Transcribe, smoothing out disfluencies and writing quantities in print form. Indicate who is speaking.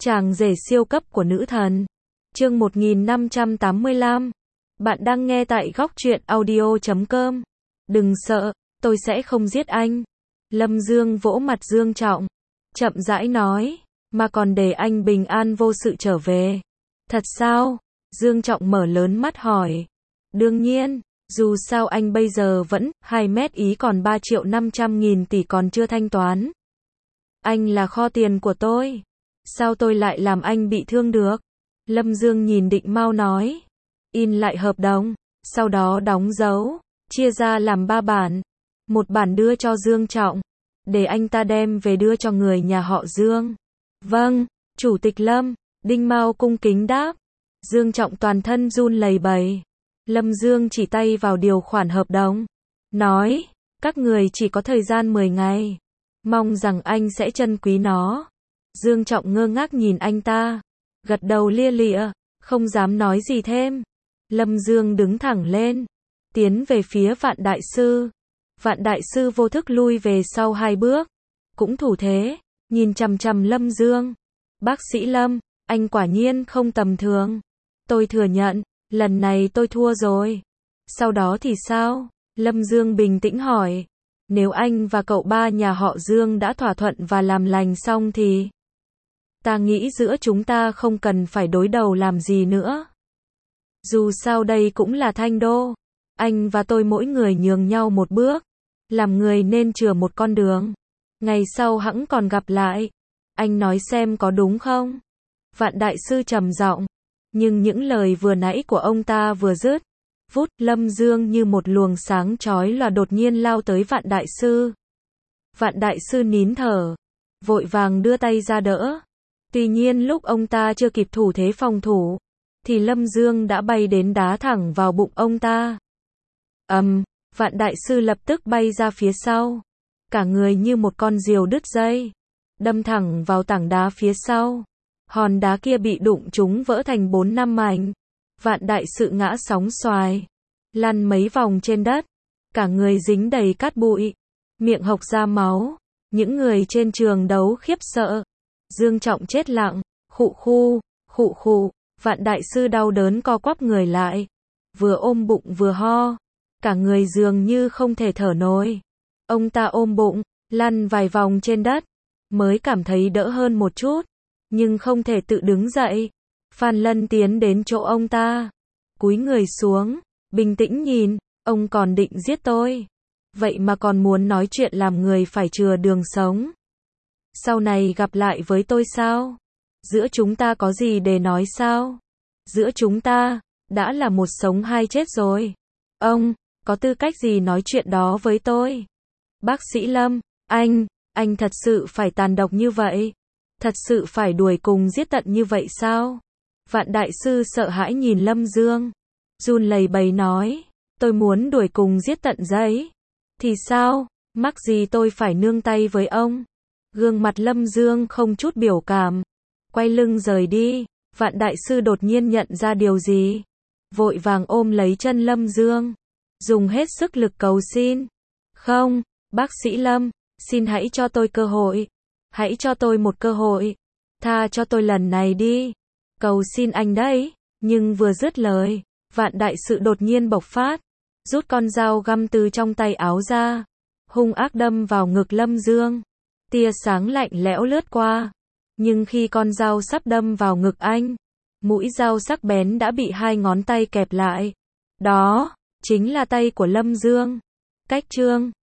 Speaker 1: Chàng rể siêu cấp của nữ thần. Chương 1585. Bạn đang nghe tại góc truyện audio.com. Đừng sợ, tôi sẽ không giết anh. Lâm Dương vỗ mặt Dương Trọng, chậm rãi nói, mà còn để anh bình an vô sự trở về. Thật sao? Dương Trọng mở lớn mắt hỏi. Đương nhiên, dù sao anh bây giờ vẫn 2 mét ý còn 3.500.000 tỷ còn chưa thanh toán. Anh là kho tiền của tôi. Sao tôi lại làm anh bị thương được? Lâm Dương nhìn Định Mao nói. In lại hợp đồng, sau đó đóng dấu, chia ra làm 3 bản. Một bản đưa cho Dương Trọng, để anh ta đem về đưa cho người nhà họ Dương. Vâng, Chủ tịch Lâm. Đinh Mao cung kính đáp. Dương Trọng toàn thân run lẩy bẩy. Lâm Dương chỉ tay vào điều khoản hợp đồng, nói, các người chỉ có thời gian 10 ngày. Mong rằng anh sẽ trân quý nó. Dương Trọng ngơ ngác nhìn anh ta, gật đầu lia lịa, không dám nói gì thêm. Lâm Dương đứng thẳng lên, tiến về phía Vạn Đại Sư. Vạn Đại Sư vô thức lui về sau 2 bước, cũng thủ thế, nhìn chằm chằm Lâm Dương. Bác sĩ Lâm, anh quả nhiên không tầm thường. Tôi thừa nhận, lần này tôi thua rồi. Sau đó thì sao? Lâm Dương bình tĩnh hỏi. Nếu anh và cậu ba nhà họ Dương đã thỏa thuận và làm lành xong thì ta nghĩ giữa chúng ta không cần phải đối đầu làm gì nữa. Dù sao đây cũng là Thanh Đô. Anh và tôi mỗi người nhường nhau một bước. Làm người nên chừa một con đường. Ngày sau hẵng còn gặp lại. Anh nói xem có đúng không? Vạn Đại Sư trầm giọng. Nhưng những lời vừa nãy của ông ta vừa dứt, vút, Lâm Dương như một luồng sáng chói lòa đột nhiên lao tới Vạn Đại Sư. Vạn Đại Sư nín thở, vội vàng đưa tay ra đỡ. Tuy nhiên lúc ông ta chưa kịp thủ thế phòng thủ, thì Lâm Dương đã bay đến đá thẳng vào bụng ông ta. Vạn Đại Sư lập tức bay ra phía sau, cả người như một con diều đứt dây, đâm thẳng vào tảng đá phía sau. Hòn đá kia bị đụng trúng vỡ thành 4-5 mảnh. Vạn Đại Sư ngã sóng xoài, lăn mấy vòng trên đất, cả người dính đầy cát bụi, miệng hộc ra máu. Những người trên trường đấu khiếp sợ. Dương Trọng chết lặng, khụ khụ. Vạn Đại Sư đau đớn co quắp người lại, vừa ôm bụng vừa ho, cả người dường như không thể thở nổi. Ông ta ôm bụng, lăn vài vòng trên đất, mới cảm thấy đỡ hơn một chút, nhưng không thể tự đứng dậy. Phan Lân tiến đến chỗ ông ta, cúi người xuống, bình tĩnh nhìn, ông còn định giết tôi. Vậy mà còn muốn nói chuyện làm người phải chừa đường sống. Sau này gặp lại với tôi sao? Giữa chúng ta có gì để nói sao? Giữa chúng ta, đã là một sống hai chết rồi. Ông, có tư cách gì nói chuyện đó với tôi? Bác sĩ Lâm, anh thật sự phải tàn độc như vậy? Thật sự phải đuổi cùng giết tận như vậy sao? Vạn Đại Sư sợ hãi nhìn Lâm Dương, run lẩy bẩy nói, tôi muốn đuổi cùng giết tận giấy. Thì sao? Mắc gì tôi phải nương tay với ông? Gương mặt Lâm Dương không chút biểu cảm, quay lưng rời đi. Vạn Đại Sư đột nhiên nhận ra điều gì, vội vàng ôm lấy chân Lâm Dương, dùng hết sức lực cầu xin. Không, bác sĩ Lâm, xin hãy cho tôi cơ hội. Hãy cho tôi một cơ hội. Tha cho tôi lần này đi. Cầu xin anh đấy. Nhưng vừa dứt lời, Vạn Đại Sư đột nhiên bộc phát, rút con dao găm từ trong tay áo ra, hung ác đâm vào ngực Lâm Dương. Tia sáng lạnh lẽo lướt qua, nhưng khi con dao sắp đâm vào ngực anh, mũi dao sắc bén đã bị 2 ngón tay kẹp lại. Đó chính là tay của Lâm Dương. Cách chương